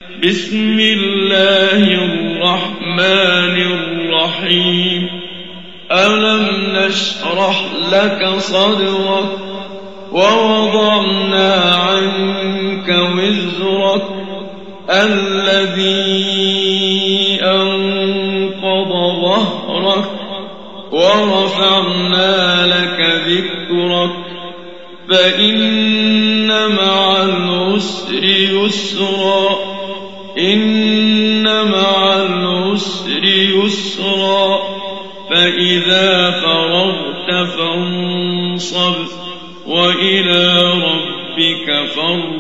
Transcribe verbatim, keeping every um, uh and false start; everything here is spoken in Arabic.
بسم الله الرحمن الرحيم ألم نشرح لك صدرك ووضعنا عنك وزرك الذي أنقض ظهرك ورفعنا لك ذكرك فإن مع العسر يسرا إن مع العسر يسرا فإذا فرغت فانصب وإلى ربك فارغب